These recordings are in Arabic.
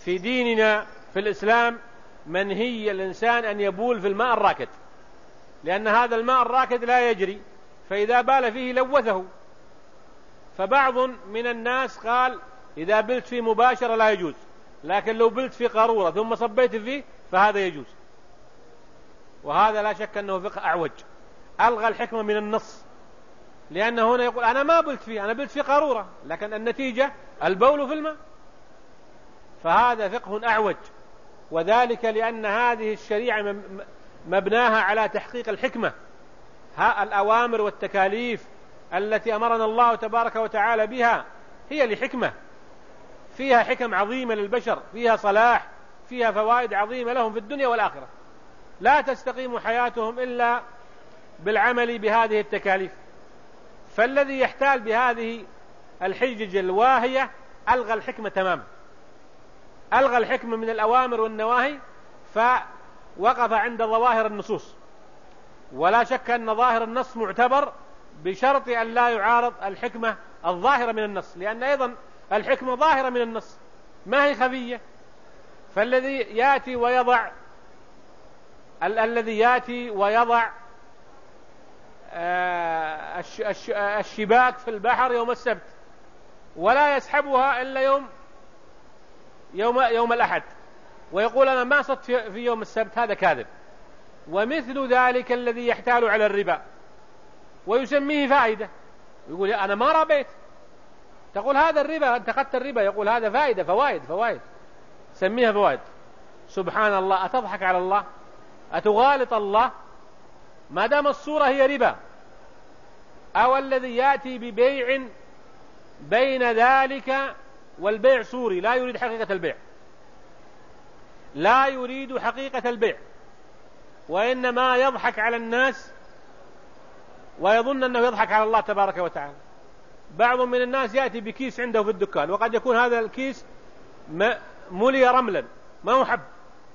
في ديننا في الإسلام منهي الإنسان أن يبول في الماء الراكد، لأن هذا الماء الراكد لا يجري، فإذا بال فيه لوثه. فبعض من الناس قال إذا بلت فيه مباشرة لا يجوز، لكن لو بلت في قارورة ثم صبيت فيه فهذا يجوز. وهذا لا شك أنه فقه أعوج، ألغى الحكمة من النص، لأنه هنا يقول أنا ما بلت فيه، أنا بلت في قارورة، لكن النتيجة البول في الماء. فهذا فقه أعوج، وذلك لأن هذه الشريعة مبناها على تحقيق الحكمة. الأوامر والتكاليف التي أمرنا الله تبارك وتعالى بها هي لحكمة، فيها حكم عظيمة للبشر، فيها صلاح، فيها فوائد عظيمة لهم في الدنيا والآخرة. لا تستقيم حياتهم إلا بالعمل بهذه التكاليف. فالذي يحتال بهذه الحجج الواهية ألغى الحكمة تماما، ألغى الحكمة من الأوامر والنواهي، فوقف عند ظواهر النصوص. ولا شك أن ظاهر النص معتبر بشرط أن لا يعارض الحكمة الظاهرة من النص، لأن أيضا الحكمة ظاهرة من النص ما هي خفية. فالذي يأتي ويضع الشباك في البحر يوم السبت ولا يسحبها إلا يوم الأحد ويقول أنا ما صدت في يوم السبت، هذا كاذب. ومثل ذلك الذي يحتال على الربا ويسميه فائدة، يقول أنا ما ربيت، تقول هذا الربا، أنت أخذت الربا، يقول هذا فائدة، فوائد سميها فوائد. سبحان الله، أتضحك على الله؟ أتغالط الله؟ ما دام الصورة هي ربا. أو الذي يأتي ببيع بين ذلك والبيع صوري، لا يريد حقيقة البيع، لا يريد حقيقة البيع، وإنما يضحك على الناس ويظن أنه يضحك على الله تبارك وتعالى. بعض من الناس يأتي بكيس عنده في الدكان، وقد يكون هذا الكيس ملي رملا ما هو حب،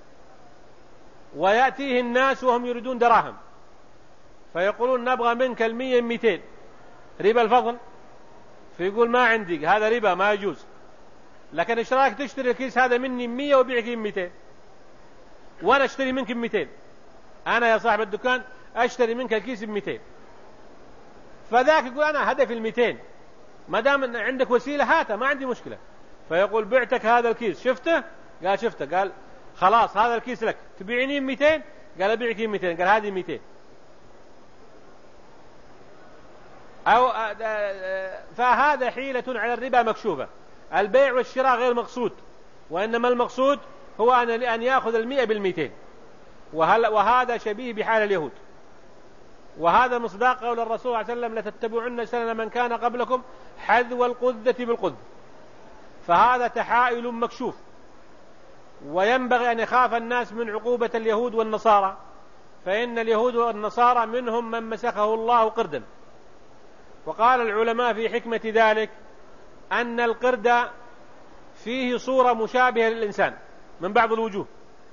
ويأتيه الناس وهم يريدون دراهم، فيقولون نبغى منك 100 200 ربا الفضل، فيقول ما عندي، هذا ربا ما يجوز. لكن ايش رايك تشتري الكيس هذا مني 100 وبيعك 200، وانا اشتري منك 200، انا يا صاحب الدكان اشتري منك الكيس 200. فذاك يقول انا هدفي 200، ما دام عندك وسيله هاته ما عندي مشكله. فيقول بعتك هذا الكيس، شفته؟ قال شفته. قال خلاص هذا الكيس لك، تبيعني 200؟ قال ابيعك 200. قال هذه 200. فهذا حيلة على الربا مكشوفة. البيع والشراء غير مقصود، وإنما المقصود هو أن يأخذ 100 200، وهذا شبيه بحال اليهود. وهذا مصداق قول الرسول صلى الله عليه وسلم لتتبعن سنن من كان قبلكم حذو القذة بالقذ. فهذا تحائل مكشوف، وينبغي أن يخاف الناس من عقوبة اليهود والنصارى، فإن اليهود والنصارى منهم من مسخه الله قردا. وقال العلماء في حكمة ذلك أن القرد فيه صورة مشابهة للإنسان من بعض الوجوه،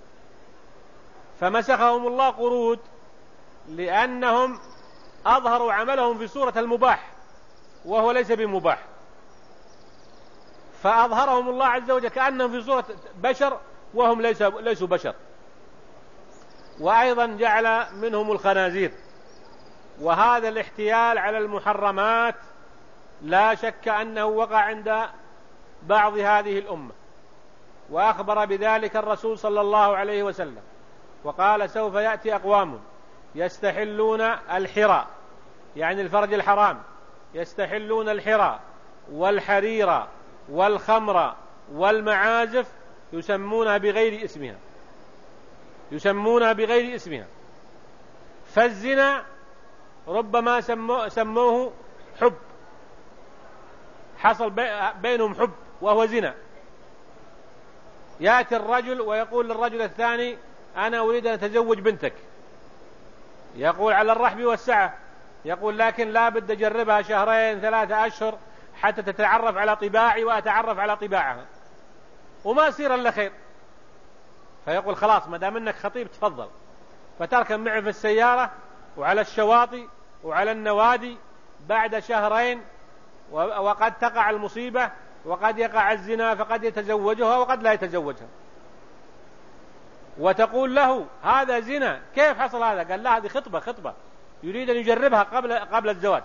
فمسخهم الله قرود لأنهم أظهروا عملهم في صورة المباح وهو ليس بمباح، فأظهرهم الله عز وجل كأنهم في صورة بشر وهم ليسوا بشر. وأيضا جعل منهم الخنازير. وهذا الاحتيال على المحرمات لا شك أنه وقع عند بعض هذه الأمة، وأخبر بذلك الرسول صلى الله عليه وسلم، وقال سوف يأتي أقوام يستحلون الحرى، يعني الفرج الحرام، يستحلون الحرى والحرير والخمر والمعازف يسمونها بغير اسمها. فالزنا ربما سموه حب، حصل بينهم حب وهو زنا. يأتي الرجل ويقول للرجل الثاني أنا أريد أن أتزوج بنتك، يقول على الرحب والسعة، يقول لكن لا بد أجربها 2 3 أشهر حتى تتعرف على طباعي وأتعرف على طباعها، وما يصير إلا خير. فيقول خلاص ما دام انك خطيب تفضل، فتركب معه في السيارة وعلى الشواطئ وعلى النوادي. بعد 2 شهر وقد تقع المصيبة وقد يقع الزنا فقد يتزوجها وقد لا يتزوجها، وتقول له هذا زنا، كيف حصل هذا؟ قال لا، هذه خطبة يريد أن يجربها قبل الزواج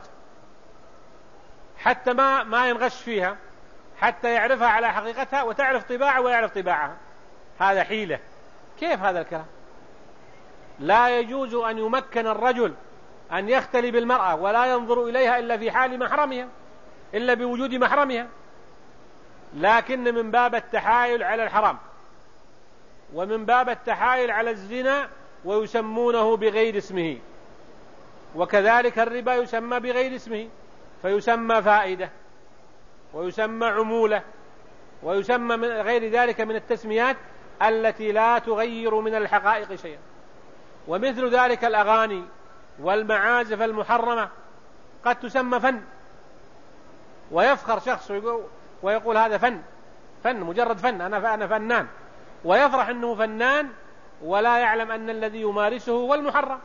حتى ما ينغش فيها، حتى يعرفها على حقيقتها وتعرف طباعه ويعرف طباعها. هذا حيلة. كيف هذا الكلام؟ لا يجوز أن يمكن الرجل أن يختلي بالمرأة ولا ينظر إليها إلا في حال محرمها، إلا بوجود محرمها، لكن من باب التحايل على الحرام ومن باب التحايل على الزنا، ويسمونه بغير اسمه. وكذلك الربا يسمى بغير اسمه، فيسمى فائدة ويسمى عمولة ويسمى من غير ذلك من التسميات التي لا تغير من الحقائق شيئا. ومثل ذلك الأغاني والمعازف المحرمة قد تسمى فن، ويفخر شخص ويقول هذا فن مجرد فن، أنا فنان، ويفرح أنه فنان ولا يعلم أن الذي يمارسه هو المحرم.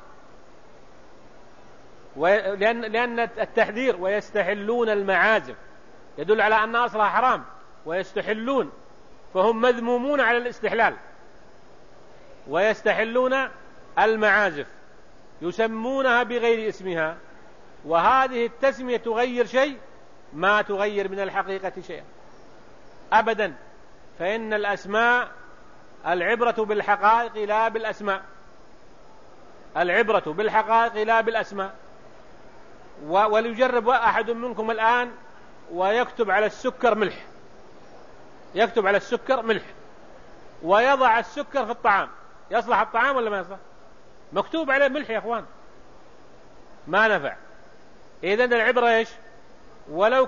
لأن التحذير ويستحلون المعازف يدل على أن أصلها حرام، ويستحلون فهم مذمومون على الاستحلال، ويستحلون المعازف يسمونها بغير اسمها، وهذه التسمية تغير شيء؟ ما تغير من الحقيقة شيئا أبدا. فإن الأسماء العبرة بالحقائق لا بالأسماء، العبرة بالحقائق لا بالأسماء. وليجرب أحد منكم الآن ويكتب على السكر ملح، يكتب على السكر ملح ويضع السكر في الطعام، يصلح الطعام ولا ما يصلح؟ مكتوب عليه ملح يا أخوان، ما نفع. إذن العبرة إيش؟ ولو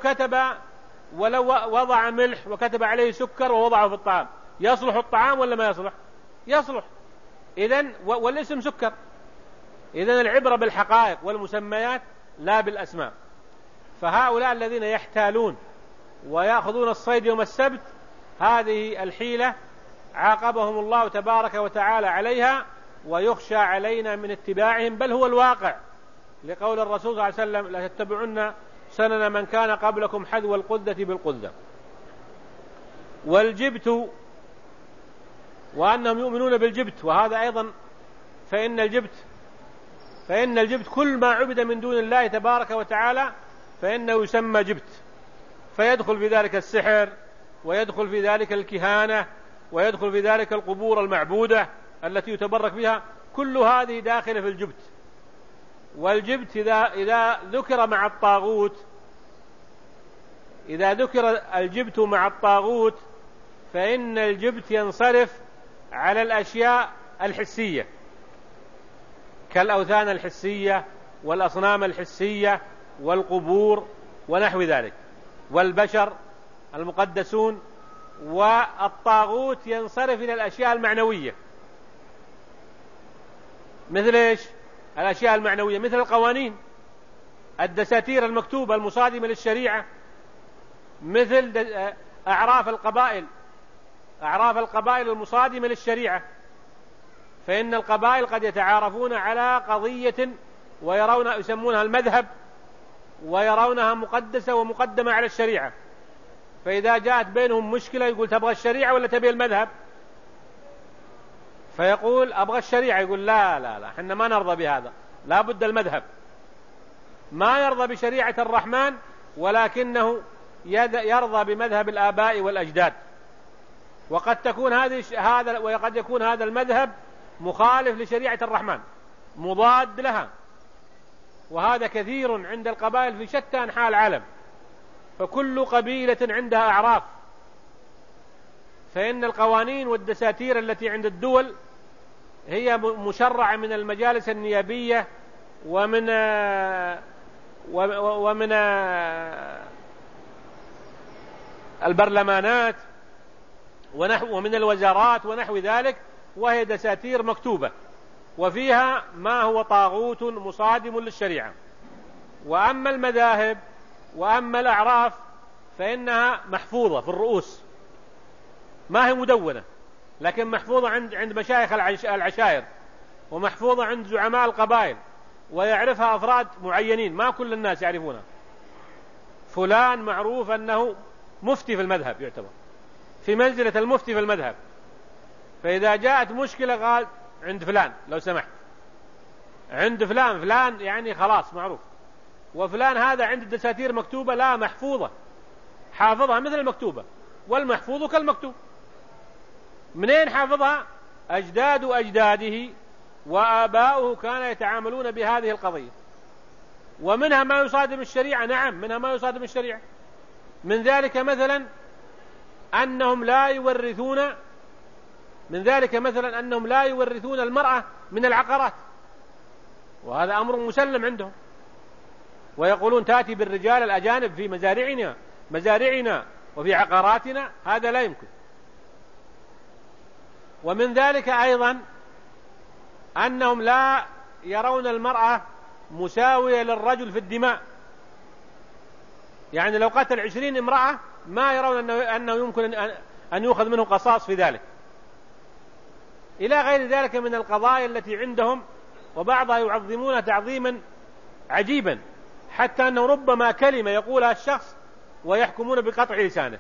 وضع ملح وكتب عليه سكر ووضعه في الطعام، يصلح الطعام ولا ما يصلح؟ يصلح. إذن والاسم سكر. إذن العبرة بالحقائق والمسميات لا بالأسماء. فهؤلاء الذين يحتالون ويأخذون الصيد يوم السبت، هذه الحيلة عاقبهم الله تبارك وتعالى عليها، ويخشى علينا من اتباعهم، بل هو الواقع، لقول الرسول صلى الله عليه وسلم: لا تتبعن سنن من كان قبلكم حذو القذة بالقذة. والجبت، وأنهم يؤمنون بالجبت، وهذا أيضا فإن الجبت كل ما عبد من دون الله تبارك وتعالى فإنه يسمى جبت، فيدخل في ذلك السحر، ويدخل في ذلك الكهانة، ويدخل في ذلك القبور المعبودة التي يتبرك بها، كل هذه داخلة في الجبت. والجبت إذا ذكر مع الطاغوت، إذا ذكر الجبت مع الطاغوت فإن الجبت ينصرف على الأشياء الحسية كالأوثان الحسية والأصنام الحسية والقبور ونحو ذلك، والبشر المقدسون. والطاغوت ينصرف إلى الأشياء المعنوية. مثل إيش؟ الأشياء المعنوية مثل القوانين، الدساتير المكتوبة المصادمة للشريعة، مثل أعراف القبائل المصادمة للشريعة. فإن القبائل قد يتعارفون على قضية يسمونها المذهب، ويرونها مقدسة ومقدمة على الشريعة، فإذا جاءت بينهم مشكلة يقول: تبغى الشريعة ولا تبي المذهب؟ فيقول: أبغى الشريعة. يقول: لا احنا ما نرضى بهذا، لا بد المذهب. ما يرضى بشريعة الرحمن، ولكنه يرضى بمذهب الآباء والأجداد. وقد يكون هذا المذهب مخالف لشريعة الرحمن، مضاد لها، وهذا كثير عند القبائل في شتى أنحاء العالم. فكل قبيلة عندها أعراف. فإن القوانين والدساتير التي عند الدول هي مشرعة من المجالس النيابية ومن البرلمانات ومن الوزارات ونحو ذلك، وهي دساتير مكتوبة وفيها ما هو طاغوت مصادم للشريعة. وأما المذاهب وأما الأعراف فإنها محفوظة في الرؤوس، ما هي مدونة، لكن محفوظة عند مشايخ العشائر، ومحفوظة عند زعماء القبائل، ويعرفها أفراد معينين، ما كل الناس يعرفونها. فلان معروف أنه مفتي في المذهب، يعتبر في منزلة المفتي في المذهب. فإذا جاءت مشكلة قال عند فلان لو سمحت، عند فلان، فلان يعني خلاص معروف، وفلان هذا عند الدساتير مكتوبة لا محفوظة، حافظها مثل المكتوبة، والمحفوظ كالمكتوب. منين حافظها؟ أجداد أجداده وآباؤه كانوا يتعاملون بهذه القضية. ومنها ما يصادم الشريعة، نعم منها ما يصادم الشريعة. من ذلك مثلا أنهم لا يورثون المرأة من العقارات، وهذا أمر مسلم عندهم، ويقولون تأتي بالرجال الأجانب في مزارعنا وفي عقاراتنا، هذا لا يمكن. ومن ذلك أيضا أنهم لا يرون المرأة مساوية للرجل في الدماء، يعني لو قتل 20 امرأة ما يرون أنه يمكن أن يؤخذ منه قصاص في ذلك، إلى غير ذلك من القضايا التي عندهم. وبعضها يعظمون تعظيما عجيبا، حتى أنه ربما كلمة يقولها الشخص ويحكمون بقطع لسانه،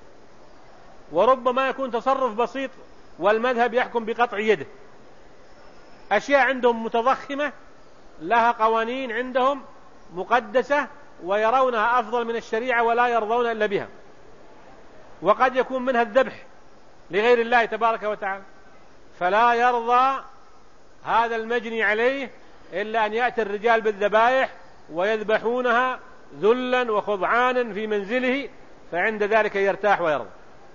وربما يكون تصرف بسيط والمذهب يحكم بقطع يده. أشياء عندهم متضخمة لها قوانين عندهم مقدسة، ويرونها أفضل من الشريعة ولا يرضون إلا بها. وقد يكون منها الذبح لغير الله تبارك وتعالى، فلا يرضى هذا المجني عليه إلا أن يأتي الرجال بالذبائح ويذبحونها ذلا وخضعانا في منزله، فعند ذلك يرتاح ويرضى،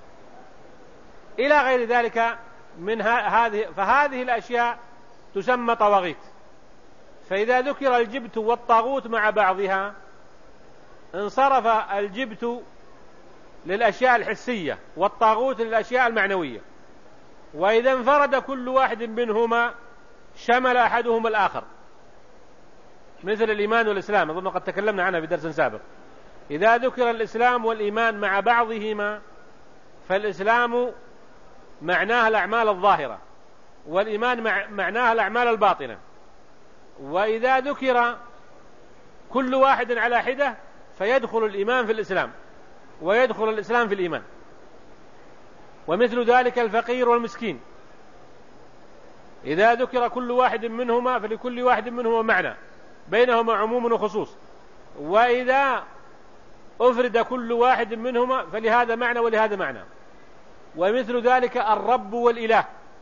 إلى غير ذلك من فهذه الأشياء تسمى طواغيت. فإذا ذكر الجبت والطاغوت مع بعضها انصرف الجبت للأشياء الحسية والطاغوت للأشياء المعنوية، وإذا انفرد كل واحد منهما شمل أحدهما الآخر، مثل الإيمان والإسلام، أظن قد تكلمنا عنها في درس سابق. إذا ذكر الإسلام والإيمان مع بعضهما فالإسلام معناها الأعمال الظاهرة، والإيمان معناها الأعمال الباطنة. وإذا ذكر كل واحد على حدة فيدخل الإيمان في الإسلام ويدخل الإسلام في الإيمان. ومثل ذلك الفقير والمسكين، إذا ذكر كل واحد منهما فلكل واحد منهما معنى، بينهما عموم وخصوص، وإذا أفرد كل واحد منهما فلهذا معنى ولهذا معنى. ومثل ذلك الرب والإله،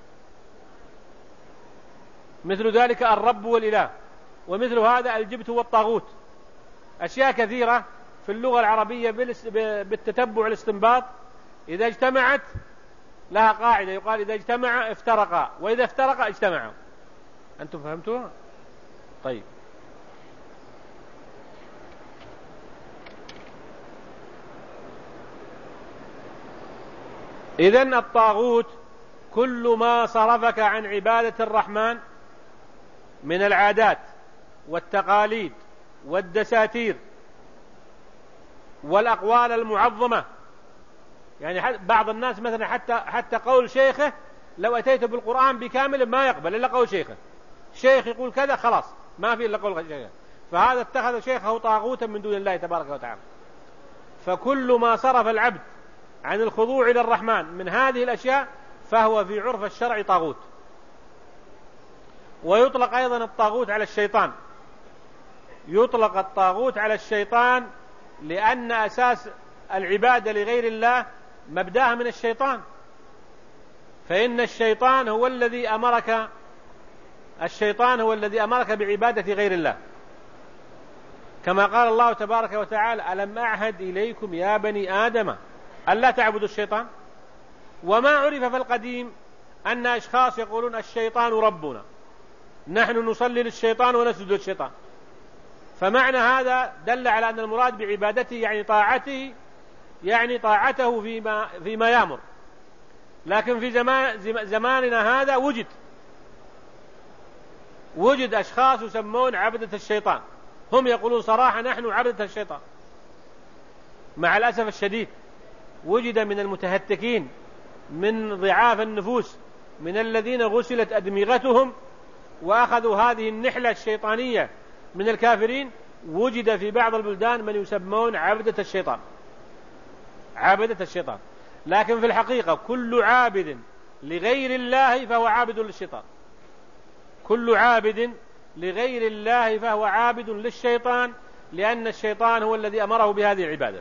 ومثل هذا الجبت والطاغوت. أشياء كثيرة في اللغة العربية بالتتبع والاستنباط إذا اجتمعت لها قاعدة، يقال إذا اجتمع افترقا، وإذا افترقا اجتمعا. أنتم فهمتوها؟ طيب. إذن الطاغوت كل ما صرفك عن عبادة الرحمن من العادات والتقاليد والدساتير والأقوال المعظمة. يعني بعض الناس مثلا حتى قول شيخه لو أتيت بالقرآن بكامل ما يقبل إلا قول شيخه، شيخ يقول كذا خلاص ما في إلا قول شيخه، فهذا اتخذ شيخه طاغوتا من دون الله تبارك وتعالى. فكل ما صرف العبد عن الخضوع إلى الرحمن من هذه الأشياء فهو في عرف الشرع طاغوت. ويطلق أيضا الطاغوت على الشيطان، يطلق الطاغوت على الشيطان لأن أساس العبادة لغير الله مبداها من الشيطان، فإن الشيطان هو الذي أمرك بعبادة غير الله، كما قال الله تبارك وتعالى: ألم أعهد إليكم يا بني آدم ألا تعبدوا الشيطان. وما عرف في القديم أن أشخاص يقولون الشيطان ربنا، نحن نصلي للشيطان ونسجد للشيطان، فمعنى هذا دل على أن المراد بعبادته يعني طاعته فيما يأمر. لكن في زماننا هذا وجد أشخاص يسمون عبدة الشيطان، هم يقولون صراحة نحن عبدة الشيطان. مع الأسف الشديد وجد من المتهتكين من ضعاف النفوس من الذين غسلت أدمغتهم وأخذوا هذه النحلة الشيطانية من الكافرين، وجد في بعض البلدان من يسمون عبدة الشيطان. عابدة الشيطان. لكن في الحقيقة كل عابد لغير الله فهو عابد للشيطان، كل عابد لغير الله فهو عابد للشيطان، لأن الشيطان هو الذي أمره بهذه العبادة.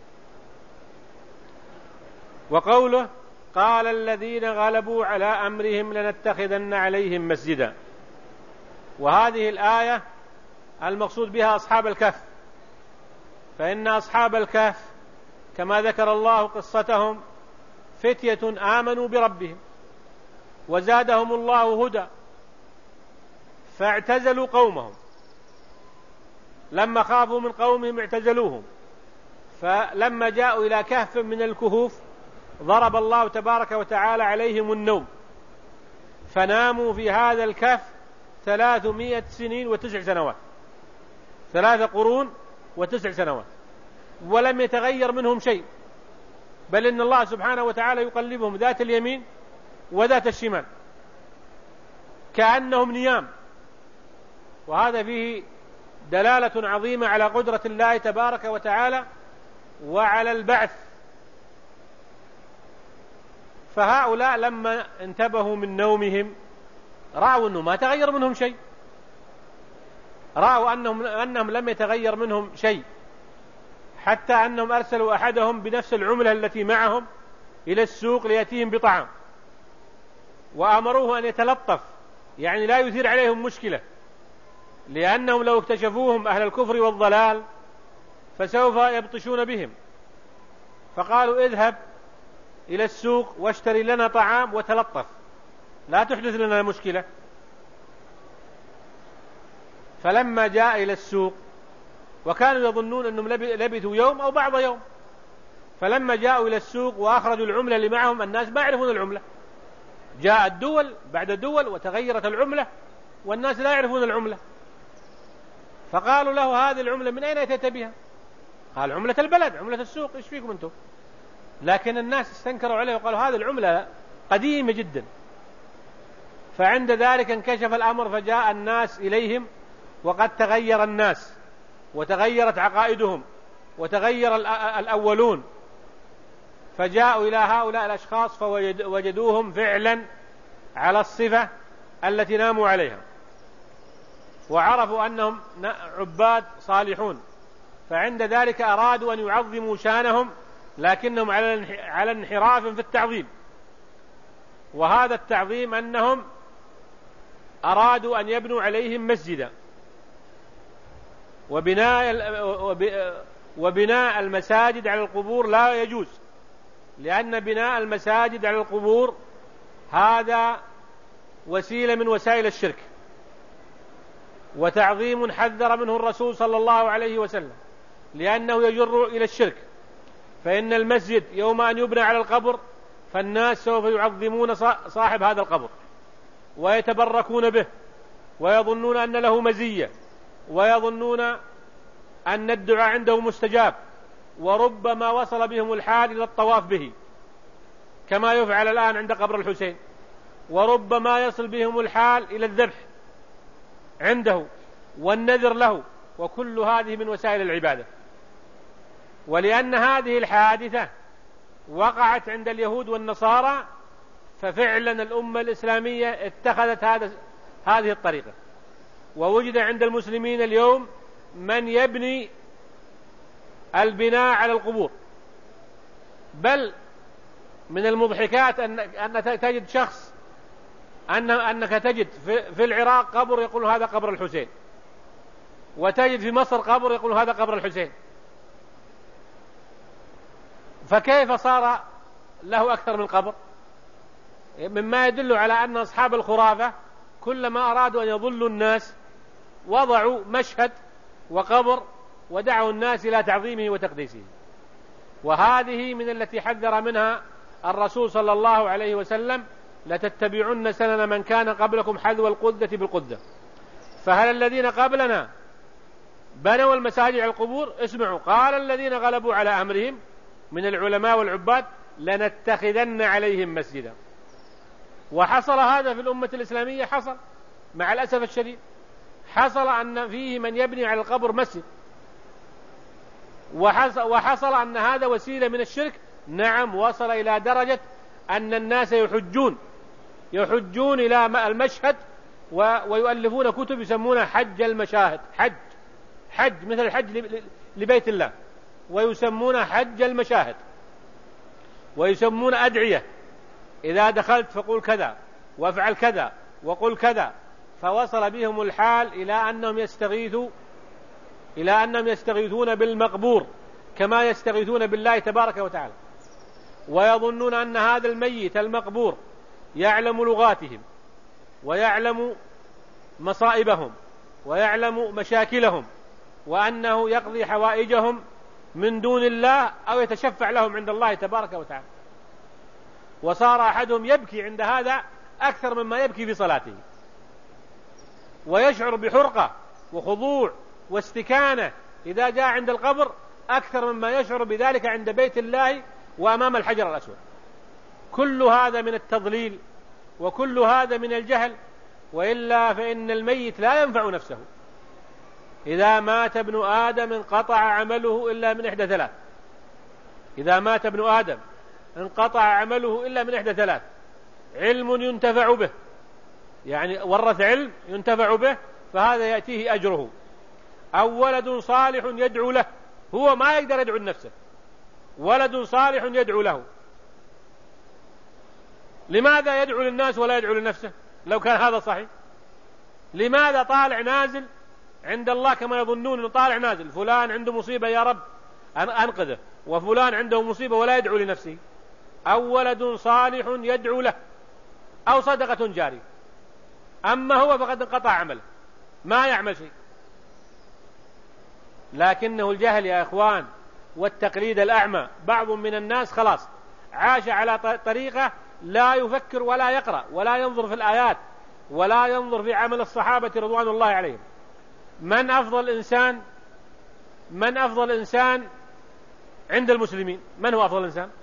وقوله قال الذين غلبوا على أمرهم لنتخذن عليهم مسجدا، وهذه الآية المقصود بها أصحاب الكهف، فإن أصحاب الكهف كما ذكر الله قصتهم فتية آمنوا بربهم وزادهم الله هدى فاعتزلوا قومهم، لما خافوا من قومهم اعتزلوهم، فلما جاءوا إلى كهف من الكهوف ضرب الله تبارك وتعالى عليهم النوم، فناموا في هذا الكهف 300 سنين و9 سنوات، 3 قرون و9 سنوات، ولم يتغير منهم شيء، بل إن الله سبحانه وتعالى يقلبهم ذات اليمين وذات الشمال كأنهم نيام. وهذا فيه دلالة عظيمة على قدرة الله تبارك وتعالى وعلى البعث. فهؤلاء لما انتبهوا من نومهم رأوا أنه ما تغير منهم شيء، رأوا أنهم لم يتغير منهم شيء، حتى أنهم أرسلوا أحدهم بنفس العملة التي معهم إلى السوق ليأتيهم بطعام، وأمروه أن يتلطف، يعني لا يثير عليهم مشكلة، لأنهم لو اكتشفوهم أهل الكفر والضلال فسوف يبطشون بهم. فقالوا اذهب إلى السوق واشتري لنا طعام وتلطف، لا تحدث لنا مشكلة. فلما جاء إلى السوق وكانوا يظنون أنهم لبثوا يوم أو بعض يوم، فلما جاءوا إلى السوق وأخرجوا العملة اللي معهم الناس ما يعرفون العملة، جاءت دول بعد دول وتغيرت العملة والناس لا يعرفون العملة، فقالوا له هذه العملة من أين أتيت بها؟ قال عملة البلد، عملة السوق، إيش فيكم أنتم؟ لكن الناس استنكروا عليه وقالوا هذه العملة قديمة جدا. فعند ذلك انكشف الأمر فجاء الناس إليهم وقد تغير الناس وتغيرت عقائدهم وتغير الأولون، فجاءوا إلى هؤلاء الأشخاص فوجدوهم فعلا على الصفة التي ناموا عليها، وعرفوا أنهم عباد صالحون، فعند ذلك أرادوا أن يعظموا شانهم لكنهم على انحراف في التعظيم. وهذا التعظيم أنهم أرادوا أن يبنوا عليهم مسجدا، وبناء المساجد على القبور لا يجوز، لأن بناء المساجد على القبور هذا وسيلة من وسائل الشرك، وتعظيم حذر منه الرسول صلى الله عليه وسلم، لأنه يجر إلى الشرك. فإن المسجد يوم أن يبنى على القبر فالناس سوف يعظمون صاحب هذا القبر ويتبركون به ويظنون أن له مزية، ويظنون أن الدعاء عنده مستجاب، وربما وصل بهم الحال إلى الطواف به كما يفعل الآن عند قبر الحسين، وربما يصل بهم الحال إلى الذبح عنده والنذر له، وكل هذه من وسائل العبادة. ولأن هذه الحادثة وقعت عند اليهود والنصارى ففعلا الأمة الإسلامية اتخذت هذه الطريقة، ووجد عند المسلمين اليوم من يبني البناء على القبور. بل من المضحكات أنك تجد شخص أنك تجد في العراق قبر يقول هذا قبر الحسين، وتجد في مصر قبر يقول هذا قبر الحسين، فكيف صار له أكثر من قبر؟ مما يدل على أن أصحاب الخرافة كلما أرادوا أن يضلوا الناس وضعوا مشهد وقبر ودعوا الناس إلى تعظيمه وتقديسه. وهذه من التي حذر منها الرسول صلى الله عليه وسلم: لتتبعن سنن من كان قبلكم حذو القذة بالقذة. فهل الذين قبلنا بنوا المساجد على القبور؟ اسمعوا، قال الذين غلبوا على أمرهم من العلماء والعباد لنتخذن عليهم مسجدا. وحصل هذا في الأمة الإسلامية، حصل مع الأسف الشديد، حصل أن فيه من يبني على القبر مسجد، وحصل أن هذا وسيلة من الشرك. نعم، وصل إلى درجة أن الناس يحجون إلى المشهد ويؤلفون كتب يسمونها حج المشاهد، حج مثل الحج لبيت الله، ويسمونها حج المشاهد، ويسمون أدعية إذا دخلت فقول كذا وافعل كذا وقل كذا. فوصل بهم الحال إلى أنهم يستغيثون بالمقبور كما يستغيثون بالله تبارك وتعالى، ويظنون أن هذا الميت المقبور يعلم لغاتهم ويعلم مصائبهم ويعلم مشاكلهم، وأنه يقضي حوائجهم من دون الله أو يتشفع لهم عند الله تبارك وتعالى. وصار أحدهم يبكي عند هذا أكثر مما يبكي في صلاته، ويشعر بحرقة وخضوع واستكانة إذا جاء عند القبر أكثر مما يشعر بذلك عند بيت الله وأمام الحجر الأسود. كل هذا من التضليل، وكل هذا من الجهل. وإلا فإن الميت لا ينفع نفسه. إذا مات ابن آدم انقطع عمله إلا من إحدى ثلاث. إذا مات ابن آدم انقطع عمله إلا من إحدى ثلاث: علم ينتفع به، يعني ورث علم ينتفع به فهذا يأتيه أجره، أو ولد صالح يدعو له، هو ما يقدر يدعو لنفسه، ولد صالح يدعو له. لماذا يدعو للناس ولا يدعو لنفسه لو كان هذا صحيح؟ لماذا طالع نازل عند الله كما يظنون أنه طالع نازل، فلان عنده مصيبة يا رب أنقذه، وفلان عنده مصيبة ولا يدعو لنفسه؟ أو ولد صالح يدعو له، أو صدقة جارية. أما هو فقد انقطع عمله، ما يعمل شيء. لكنه الجهل يا إخوان والتقليد الأعمى. بعض من الناس خلاص عاش على طريقة لا يفكر ولا يقرأ ولا ينظر في الآيات ولا ينظر في عمل الصحابة رضوان الله عليهم. من أفضل إنسان عند المسلمين؟ من هو أفضل إنسان؟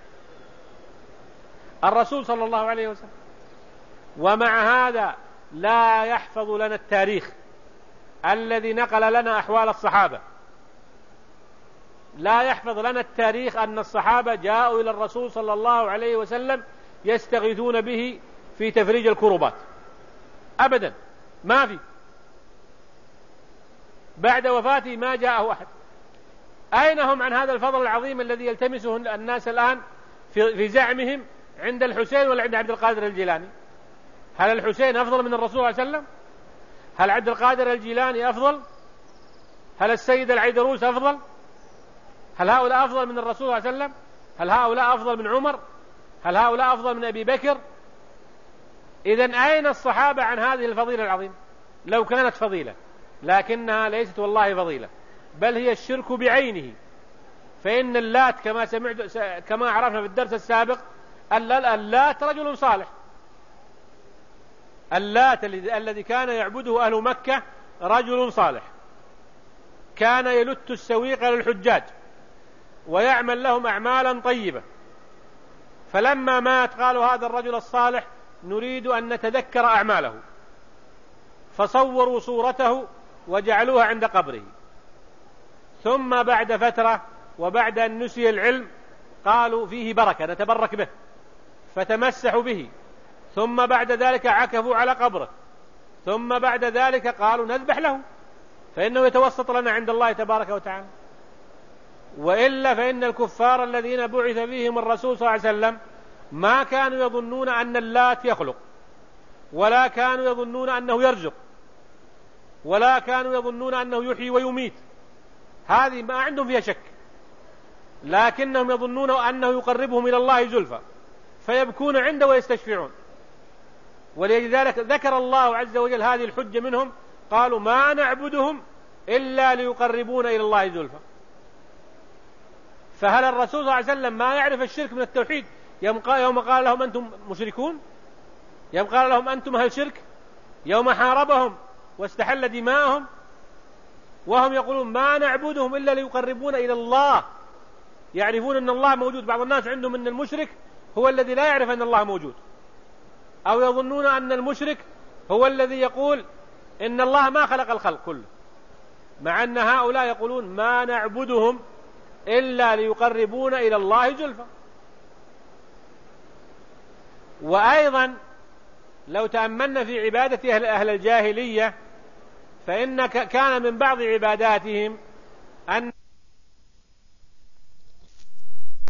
الرسول صلى الله عليه وسلم. ومع هذا لا يحفظ لنا التاريخ الذي نقل لنا أحوال الصحابة، لا يحفظ لنا التاريخ أن الصحابة جاءوا إلى الرسول صلى الله عليه وسلم يستغيثون به في تفريج الكربات، أبدا ما في. بعد وفاته ما جاءه أحد. أين هم عن هذا الفضل العظيم الذي يلتمسه الناس الآن في زعمهم عند الحسين ولا عند عبد القادر الجيلاني؟ هل الحسين أفضل من الرسول صلى الله عليه وسلم؟ هل عبد القادر الجيلاني أفضل؟ هل السيد العيدروس أفضل؟ هل هؤلاء أفضل من الرسول صلى الله عليه وسلم؟ هل هؤلاء أفضل من عمر؟ هل هؤلاء أفضل من أبي بكر؟ إذن أين الصحابة عن هذه الفضيلة العظيمة؟ لو كانت فضيلة، لكنها ليست والله فضيلة، بل هي الشرك بعينه. فإن اللات كما عرفنا في الدرس السابق، اللات رجل صالح. اللات الذي كان يعبده أهل مكة رجل صالح، كان يلت السويق للحجاج ويعمل لهم أعمالا طيبة. فلما مات قالوا هذا الرجل الصالح نريد أن نتذكر أعماله، فصوروا صورته وجعلوها عند قبره. ثم بعد فترة وبعد أن نسي العلم قالوا فيه بركة نتبرك به، فتمسحوا به. ثم بعد ذلك عكفوا على قبره. ثم بعد ذلك قالوا نذبح له فإنه يتوسط لنا عند الله تبارك وتعالى. وإلا فإن الكفار الذين بعث فيهم الرسول صلى الله عليه وسلم ما كانوا يظنون أن اللات يخلق، ولا كانوا يظنون أنه يرزق، ولا كانوا يظنون أنه يحيي ويميت. هذه ما عندهم فيها شك، لكنهم يظنون أنه يقربهم إلى الله زلفى، فيبكون عنده ويستشفعون. ولذلك ذكر الله عز وجل هذه الحجة منهم، قالوا ما نعبدهم إلا ليقربون إلى الله زلفى. فهل الرسول صلى الله عليه وسلم ما يعرف الشرك من التوحيد يوم قال لهم أنتم مشركون؟ يوم قال لهم أنتم أهل شرك؟ يوم حاربهم واستحل دماءهم وهم يقولون ما نعبدهم إلا ليقربون إلى الله، يعرفون أن الله موجود. بعض الناس عندهم أن المشرك هو الذي لا يعرف أن الله موجود، أو يظنون أن المشرك هو الذي يقول إن الله ما خلق الخلق كله، مع أن هؤلاء يقولون ما نعبدهم إلا ليقربونا إلى الله زلفى. وأيضا لو تأملنا في عبادة أهل الجاهلية، فإن كان من بعض عباداتهم أن